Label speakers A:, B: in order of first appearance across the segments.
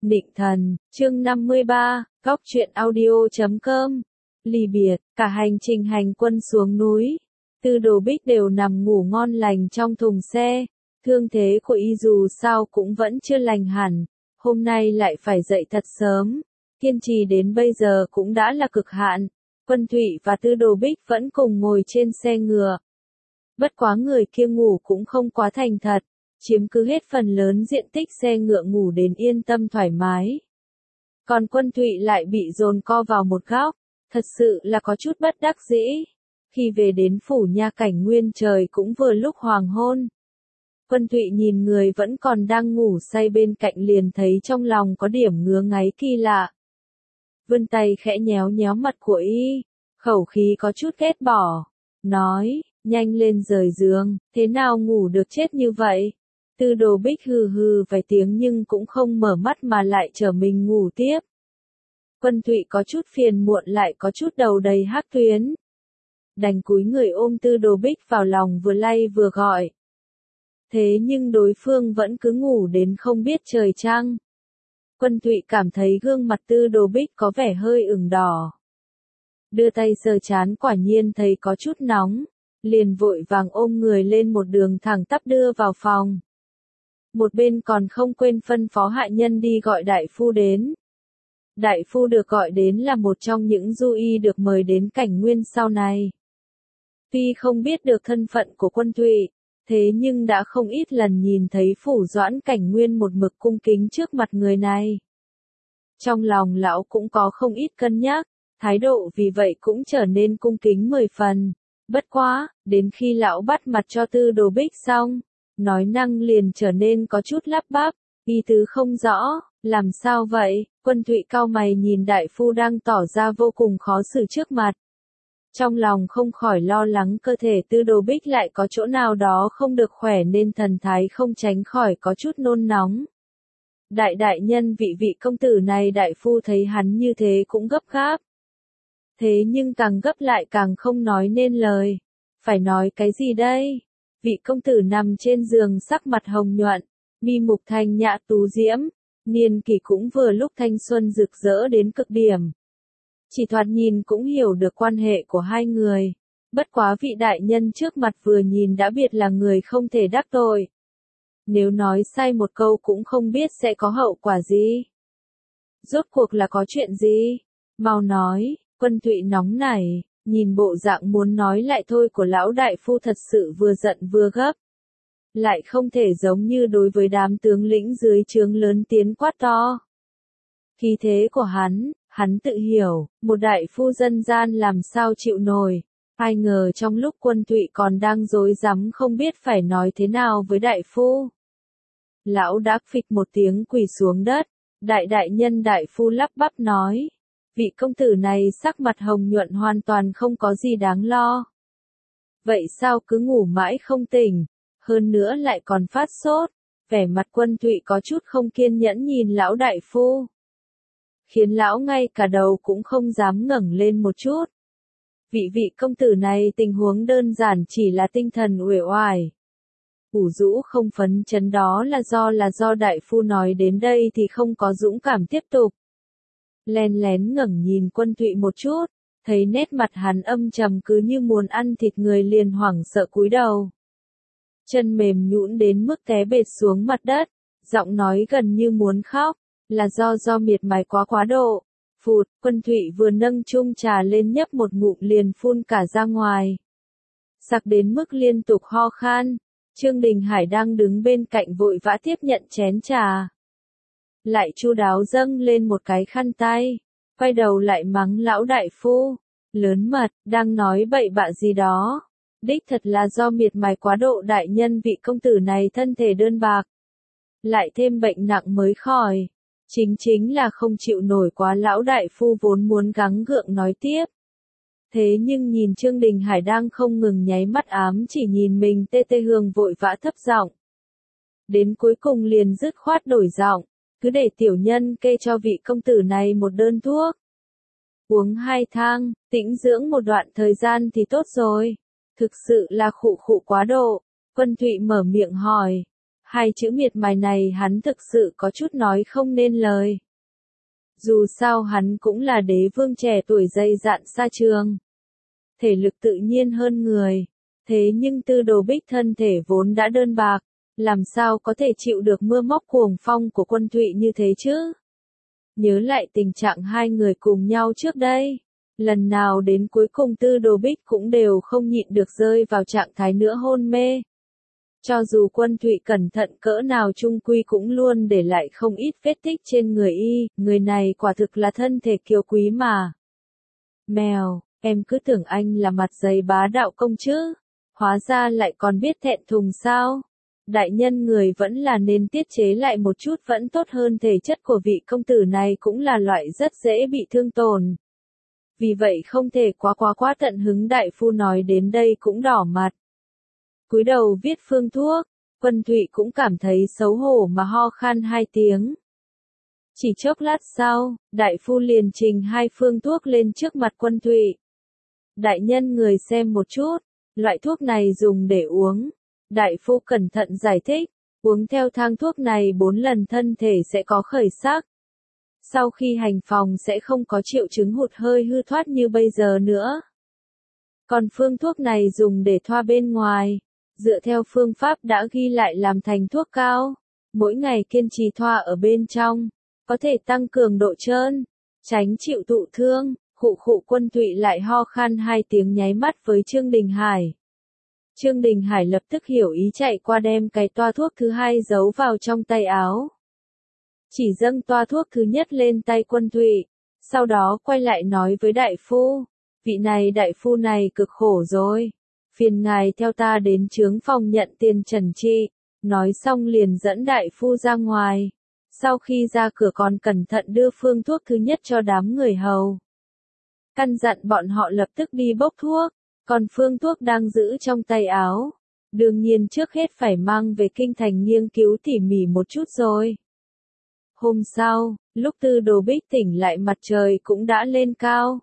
A: Nịnh thần, chương 53, góc truyện audio.com. Ly biệt, cả hành trình hành quân xuống núi, Tư Đồ Bích đều nằm ngủ ngon lành trong thùng xe. Thương thế của y dù sao cũng vẫn chưa lành hẳn, hôm nay lại phải dậy thật sớm. Kiên trì đến bây giờ cũng đã là cực hạn. Quân Thụy và Tư Đồ Bích vẫn cùng ngồi trên xe ngựa. Bất quá người kia ngủ cũng không quá thành thật, chiếm cứ hết phần lớn diện tích xe ngựa, ngủ đến yên tâm thoải mái. Còn Quân Thụy lại bị dồn co vào một góc, thật sự là có chút bất đắc dĩ. Khi về đến phủ Nha Cảnh Nguyên trời cũng vừa lúc hoàng hôn. Quân Thụy nhìn người vẫn còn đang ngủ say bên cạnh liền thấy trong lòng có điểm ngứa ngáy kỳ lạ. Vươn tay khẽ nhéo nhéo mặt của y, khẩu khí có chút ghét bỏ, nói, nhanh lên rời giường, thế nào ngủ được chết như vậy? Tư Đồ Bích hừ hừ vài tiếng nhưng cũng không mở mắt mà lại trở mình ngủ tiếp. Quân Thụy có chút phiền muộn lại có chút đầu đầy hắc tuyến. Đành cúi người ôm Tư Đồ Bích vào lòng vừa lay vừa gọi. Thế nhưng đối phương vẫn cứ ngủ đến không biết trời trăng. Quân Thụy cảm thấy gương mặt Tư Đồ Bích có vẻ hơi ửng đỏ. Đưa tay sờ trán quả nhiên thấy có chút nóng, liền vội vàng ôm người lên một đường thẳng tắp đưa vào phòng. Một bên còn không quên phân phó hạ nhân đi gọi đại phu đến. Đại phu được gọi đến là một trong những du y được mời đến Cảnh Nguyên sau này. Tuy không biết được thân phận của Quân Thụy, thế nhưng đã không ít lần nhìn thấy phủ Doãn Cảnh Nguyên một mực cung kính trước mặt người này. Trong lòng lão cũng có không ít cân nhắc, thái độ vì vậy cũng trở nên cung kính 10 phần. Bất quá, đến khi lão bắt mặt cho Tư Đồ Bích xong, nói năng liền trở nên có chút lắp bắp, ý tứ không rõ, làm sao vậy? Quân Thụy cau mày nhìn đại phu đang tỏ ra vô cùng khó xử trước mặt. Trong lòng không khỏi lo lắng cơ thể Tư Đồ Bích lại có chỗ nào đó không được khỏe nên thần thái không tránh khỏi có chút nôn nóng. Đại nhân vị công tử này, đại phu thấy hắn như thế cũng gấp gáp. Thế nhưng càng gấp lại càng không nói nên lời. Phải nói cái gì đây? Vị công tử nằm trên giường sắc mặt hồng nhuận, mi mục thanh nhã tú diễm, niên kỷ cũng vừa lúc thanh xuân rực rỡ đến cực điểm. Chỉ thoạt nhìn cũng hiểu được quan hệ của hai người. Bất quá vị đại nhân trước mặt vừa nhìn đã biết là người không thể đắc tội. Nếu nói sai một câu cũng không biết sẽ có hậu quả gì. Rốt cuộc là có chuyện gì? Mau nói. Quân Thụy nóng nảy, nhìn bộ dạng muốn nói lại thôi của lão đại phu thật sự vừa giận vừa gấp. Lại không thể giống như đối với đám tướng lĩnh dưới trướng lớn tiếng quát to. Khí thế của hắn tự hiểu, một đại phu dân gian làm sao chịu nổi. Ai ngờ trong lúc Quân Thụy còn đang rối rắm không biết phải nói thế nào với đại phu. Lão đã phịch một tiếng quỳ xuống đất, đại nhân đại phu lắp bắp nói. Vị công tử này sắc mặt hồng nhuận hoàn toàn không có gì đáng lo. Vậy sao cứ ngủ mãi không tỉnh, hơn nữa lại còn phát sốt, vẻ mặt Quân Thụy có chút không kiên nhẫn nhìn lão đại phu. Khiến lão ngay cả đầu cũng không dám ngẩng lên một chút. Vị công tử này tình huống đơn giản chỉ là tinh thần uể oải. Ủ rũ không phấn chấn đó là do đại phu nói đến đây thì không có dũng cảm tiếp tục. Len lén ngẩng nhìn Quân Thụy một chút, thấy nét mặt hắn âm trầm cứ như muốn ăn thịt người liền hoảng sợ cúi đầu. Chân mềm nhũn đến mức té bệt xuống mặt đất, giọng nói gần như muốn khóc, là do miệt mài quá độ. Phụt, Quân Thụy vừa nâng chung trà lên nhấp một ngụm liền phun cả ra ngoài. Sặc đến mức liên tục ho khan, Trương Đình Hải đang đứng bên cạnh vội vã tiếp nhận chén trà. Lại chu đáo dâng lên một cái khăn tay, quay đầu lại mắng lão đại phu, lớn mật, đang nói bậy bạ gì đó. Đích thật là do miệt mài quá độ, đại nhân vị công tử này thân thể đơn bạc. Lại thêm bệnh nặng mới khỏi. Chính là không chịu nổi quá, lão đại phu vốn muốn gắng gượng nói tiếp. Thế nhưng nhìn Trương Đình Hải đang không ngừng nháy mắt ám chỉ nhìn mình, Tê Hương vội vã thấp giọng. Đến cuối cùng liền dứt khoát đổi giọng. Cứ để tiểu nhân kê cho vị công tử này một đơn thuốc. Uống 2 thang, tĩnh dưỡng một đoạn thời gian thì tốt rồi. Thực sự là khụ quá độ. Quân Thụy mở miệng hỏi. Hai chữ miệt mài này hắn thực sự có chút nói không nên lời. Dù sao hắn cũng là đế vương trẻ tuổi dày dạn xa trường. Thể lực tự nhiên hơn người. Thế nhưng Tư Đồ Bích thân thể vốn đã đơn bạc. Làm sao có thể chịu được mưa móc cuồng phong của Quân Thụy như thế chứ? Nhớ lại tình trạng hai người cùng nhau trước đây. Lần nào đến cuối cùng Tư Đồ Bích cũng đều không nhịn được rơi vào trạng thái nữa hôn mê. Cho dù Quân Thụy cẩn thận cỡ nào chung quy cũng luôn để lại không ít vết tích trên người y, người này quả thực là thân thể kiều quý mà. Mèo, em cứ tưởng anh là mặt dày bá đạo công chứ, hóa ra lại còn biết thẹn thùng sao? Đại nhân người vẫn là nên tiết chế lại một chút vẫn tốt hơn, thể chất của vị công tử này cũng là loại rất dễ bị thương tổn. Vì vậy không thể quá tận hứng. Đại phu nói đến đây cũng đỏ mặt. Cúi đầu viết phương thuốc, Quân Thụy cũng cảm thấy xấu hổ mà ho khan hai tiếng. Chỉ chốc lát sau, đại phu liền trình hai phương thuốc lên trước mặt Quân Thụy. Đại nhân người xem một chút, loại thuốc này dùng để uống. Đại phu cẩn thận giải thích, uống theo thang thuốc này 4 lần thân thể sẽ có khởi sắc. Sau khi hành phòng sẽ không có triệu chứng hụt hơi hư thoát như bây giờ nữa. Còn phương thuốc này dùng để thoa bên ngoài, dựa theo phương pháp đã ghi lại làm thành thuốc cao. Mỗi ngày kiên trì thoa ở bên trong, có thể tăng cường độ trơn, tránh chịu thụ thương. Quân Thụy lại ho khan hai tiếng nháy mắt với Trương Đình Hải. Trương Đình Hải lập tức hiểu ý chạy qua đem cái toa thuốc thứ hai giấu vào trong tay áo. Chỉ dâng toa thuốc thứ nhất lên tay Quân Thụy, sau đó quay lại nói với đại phu, vị này đại phu này cực khổ rồi, phiền ngài theo ta đến chướng phòng nhận tiền trần trị. Nói xong liền dẫn đại phu ra ngoài, sau khi ra cửa còn cẩn thận đưa phương thuốc thứ nhất cho đám người hầu. Căn dặn bọn họ lập tức đi bốc thuốc, còn phương thuốc đang giữ trong tay áo. Đương nhiên trước hết phải mang về kinh thành nghiên cứu tỉ mỉ một chút rồi. Hôm sau, lúc Tư Đồ Bích tỉnh lại mặt trời cũng đã lên cao.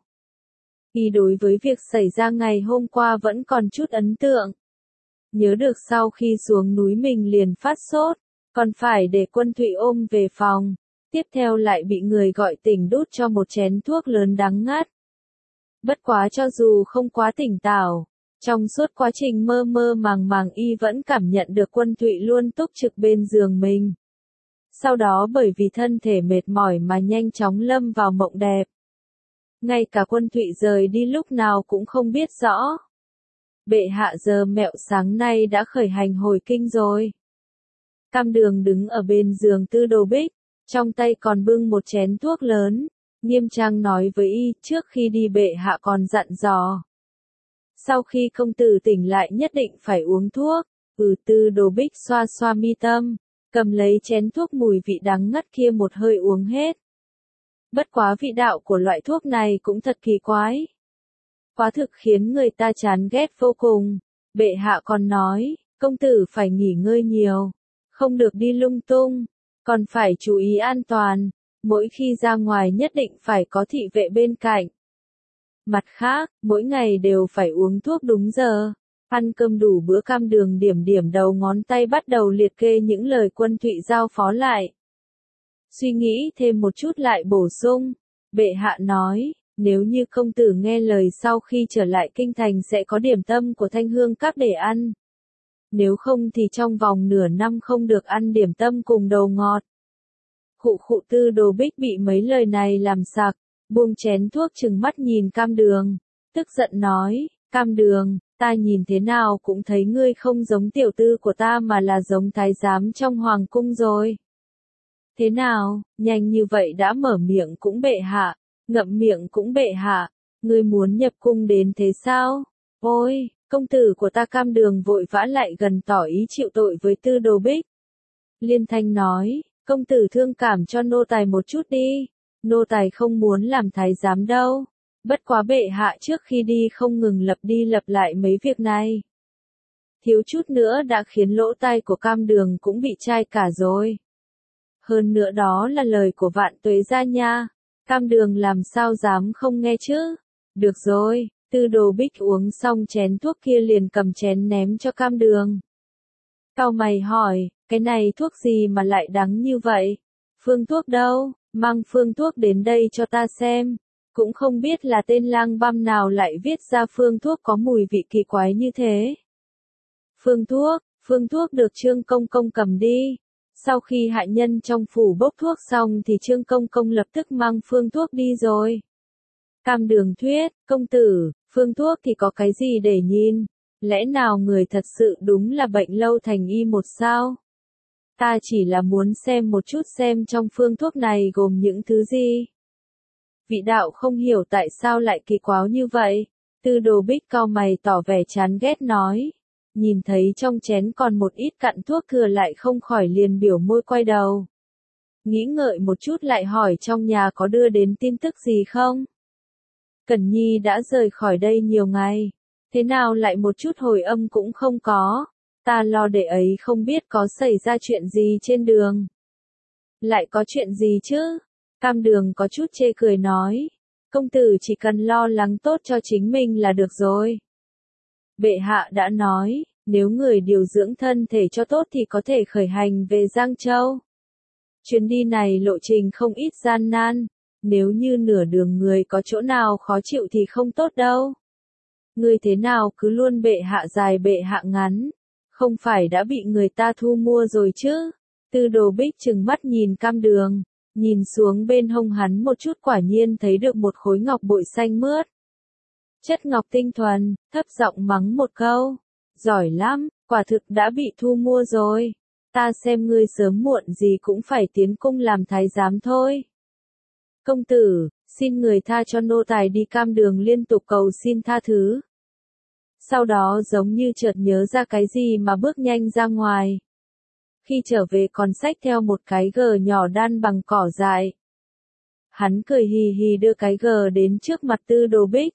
A: Y đối với việc xảy ra ngày hôm qua vẫn còn chút ấn tượng. Nhớ được sau khi xuống núi mình liền phát sốt, còn phải để Quân Thụy ôm về phòng. Tiếp theo lại bị người gọi tỉnh đút cho một chén thuốc lớn đắng ngắt. Bất quá cho dù không quá tỉnh táo, trong suốt quá trình mơ mơ màng y vẫn cảm nhận được Quân Thụy luôn túc trực bên giường mình. Sau đó bởi vì thân thể mệt mỏi mà nhanh chóng lâm vào mộng đẹp. Ngay cả Quân Thụy rời đi lúc nào cũng không biết rõ. Bệ hạ giờ mẹo sáng nay đã khởi hành hồi kinh rồi. Cam Đường đứng ở bên giường Tư Đồ Bích, trong tay còn bưng một chén thuốc lớn, nghiêm trang nói với y, trước khi đi bệ hạ còn dặn dò. Sau khi công tử tỉnh lại nhất định phải uống thuốc. Tư Đồ Bích xoa xoa mi tâm, cầm lấy chén thuốc mùi vị đắng ngắt kia một hơi uống hết. Bất quá vị đạo của loại thuốc này cũng thật kỳ quái. Quá thực khiến người ta chán ghét vô cùng. Bệ hạ còn nói, công tử phải nghỉ ngơi nhiều, không được đi lung tung, còn phải chú ý an toàn, mỗi khi ra ngoài nhất định phải có thị vệ bên cạnh. Mặt khác, mỗi ngày đều phải uống thuốc đúng giờ, ăn cơm đủ bữa. Cam Đường điểm điểm đầu ngón tay bắt đầu liệt kê những lời Quân Thụy giao phó lại. Suy nghĩ thêm một chút lại bổ sung, bệ hạ nói, nếu như công tử nghe lời sau khi trở lại kinh thành sẽ có điểm tâm của Thanh Hương Các để ăn. Nếu không thì trong vòng nửa năm không được ăn điểm tâm cùng đồ ngọt. Tư Đồ Bích bị mấy lời này làm sặc, buông chén thuốc trừng mắt nhìn Cam Đường, tức giận nói, Cam Đường, ta nhìn thế nào cũng thấy ngươi không giống tiểu tư của ta mà là giống thái giám trong hoàng cung rồi. Thế nào, nhanh như vậy đã mở miệng cũng bệ hạ, ngậm miệng cũng bệ hạ, ngươi muốn nhập cung đến thế sao? Ôi, công tử của ta. Cam Đường vội vã lại gần tỏ ý chịu tội với Tư Đồ Bích. Liên thanh nói, công tử thương cảm cho nô tài một chút đi, nô tài không muốn làm thái giám đâu. Bất quá bệ hạ trước khi đi không ngừng lặp đi lặp lại mấy việc này. Thiếu chút nữa đã khiến lỗ tai của Cam Đường cũng bị chai cả rồi. Hơn nữa đó là lời của Vạn Tuế gia nha, Cam Đường làm sao dám không nghe chứ. Được rồi, Tư Đồ Bích uống xong chén thuốc kia liền cầm chén ném cho Cam Đường. Cau mày hỏi, Cái này thuốc gì mà lại đắng như vậy? Phương thuốc đâu? Mang phương thuốc đến đây cho ta xem. Cũng không biết là tên lang băm nào lại viết ra phương thuốc có mùi vị kỳ quái như thế. Phương thuốc được Trương Công Công cầm đi. Sau khi hạ nhân trong phủ bốc thuốc xong thì Trương Công Công lập tức mang phương thuốc đi rồi. Cam Đường thuyết, công tử, phương thuốc thì có cái gì để nhìn? Lẽ nào người thật sự đúng là bệnh lâu thành y một sao? Ta chỉ là muốn xem một chút xem trong phương thuốc này gồm những thứ gì. Vị đạo không hiểu tại sao lại kỳ quái như vậy. Tư Đồ Bích cau mày tỏ vẻ chán ghét nói. Nhìn thấy trong chén còn một ít cặn thuốc thừa lại không khỏi liền biểu môi quay đầu. Nghĩ ngợi một chút lại hỏi trong nhà có đưa đến tin tức gì không? Cẩn Nhi đã rời khỏi đây nhiều ngày. Thế nào lại một chút hồi âm cũng không có? Ta lo đệ ấy không biết có xảy ra chuyện gì trên đường. Lại có chuyện gì chứ? Cam Đường có chút chê cười nói. Công tử chỉ cần lo lắng tốt cho chính mình là được rồi. Bệ hạ đã nói, nếu người điều dưỡng thân thể cho tốt thì có thể khởi hành về Giang Châu. Chuyến đi này lộ trình không ít gian nan, nếu như nửa đường người có chỗ nào khó chịu thì không tốt đâu. Người thế nào cứ luôn bệ hạ dài bệ hạ ngắn, không phải đã bị người ta thu mua rồi chứ? Tư Đồ Bích trừng mắt nhìn Cam Đường, nhìn xuống bên hông hắn một chút quả nhiên thấy được một khối ngọc bội xanh mướt. Chất ngọc tinh thuần, thấp giọng mắng một câu. Giỏi lắm, quả thực đã bị thu mua rồi. Ta xem ngươi sớm muộn gì cũng phải tiến cung làm thái giám thôi. Công tử, xin người tha cho nô tài đi. Cam Đường liên tục cầu xin tha thứ. Sau đó giống như chợt nhớ ra cái gì mà bước nhanh ra ngoài. Khi trở về còn xách theo một cái gờ nhỏ đan bằng cỏ dại. Hắn cười hì hì đưa cái gờ đến trước mặt Tư Đồ Bích.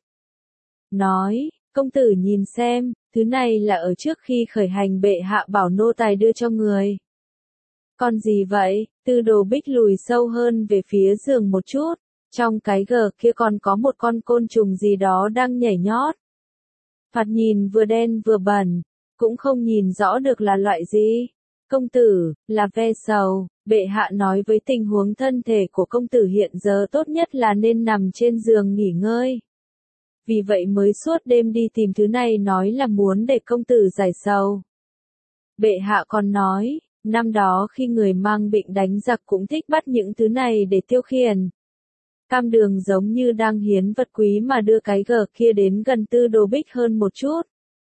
A: Nói, công tử nhìn xem, thứ này là ở trước khi khởi hành bệ hạ bảo nô tài đưa cho người. Con gì vậy? Tư Đồ Bích lùi sâu hơn về phía giường một chút, trong cái gờ kia còn có một con côn trùng gì đó đang nhảy nhót. Thoạt nhìn vừa đen vừa bẩn, cũng không nhìn rõ được là loại gì. Công tử, là ve sầu, bệ hạ nói với tình huống thân thể của công tử hiện giờ tốt nhất là nên nằm trên giường nghỉ ngơi. Vì vậy mới suốt đêm đi tìm thứ này nói là muốn để công tử giải sầu. Bệ hạ còn nói, năm đó khi người mang bệnh đánh giặc cũng thích bắt những thứ này để tiêu khiển. Cam Đường giống như đang hiến vật quý mà đưa cái gờ kia đến gần Tư Đồ Bích hơn một chút.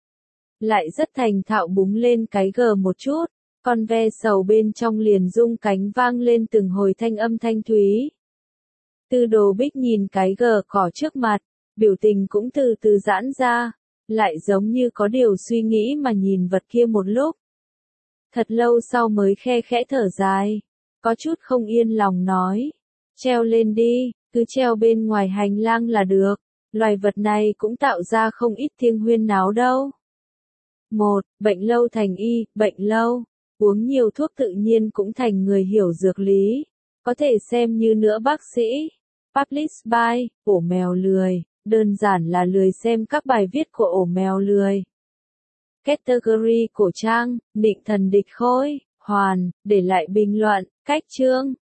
A: Lại rất thành thạo búng lên cái gờ một chút, con ve sầu bên trong liền rung cánh vang lên từng hồi thanh âm thanh thúy. Tư Đồ Bích nhìn cái gờ cỏ trước mặt, biểu tình cũng từ từ giãn ra, lại giống như có điều suy nghĩ mà nhìn vật kia một lúc. Thật lâu sau mới khe khẽ thở dài, có chút không yên lòng nói, treo lên đi, cứ treo bên ngoài hành lang là được, loài vật này cũng tạo ra không ít tiếng huyên náo đâu. Bệnh lâu thành y, bệnh lâu, uống nhiều thuốc tự nhiên cũng thành người hiểu dược lý, có thể xem như nữa bác sĩ. Publish by, ổ mèo lười, đơn giản là lười xem các bài viết của ổ mèo lười. Category cổ trang, Định Thần Địch Khôi, Hoàn, để lại bình luận, cách chương.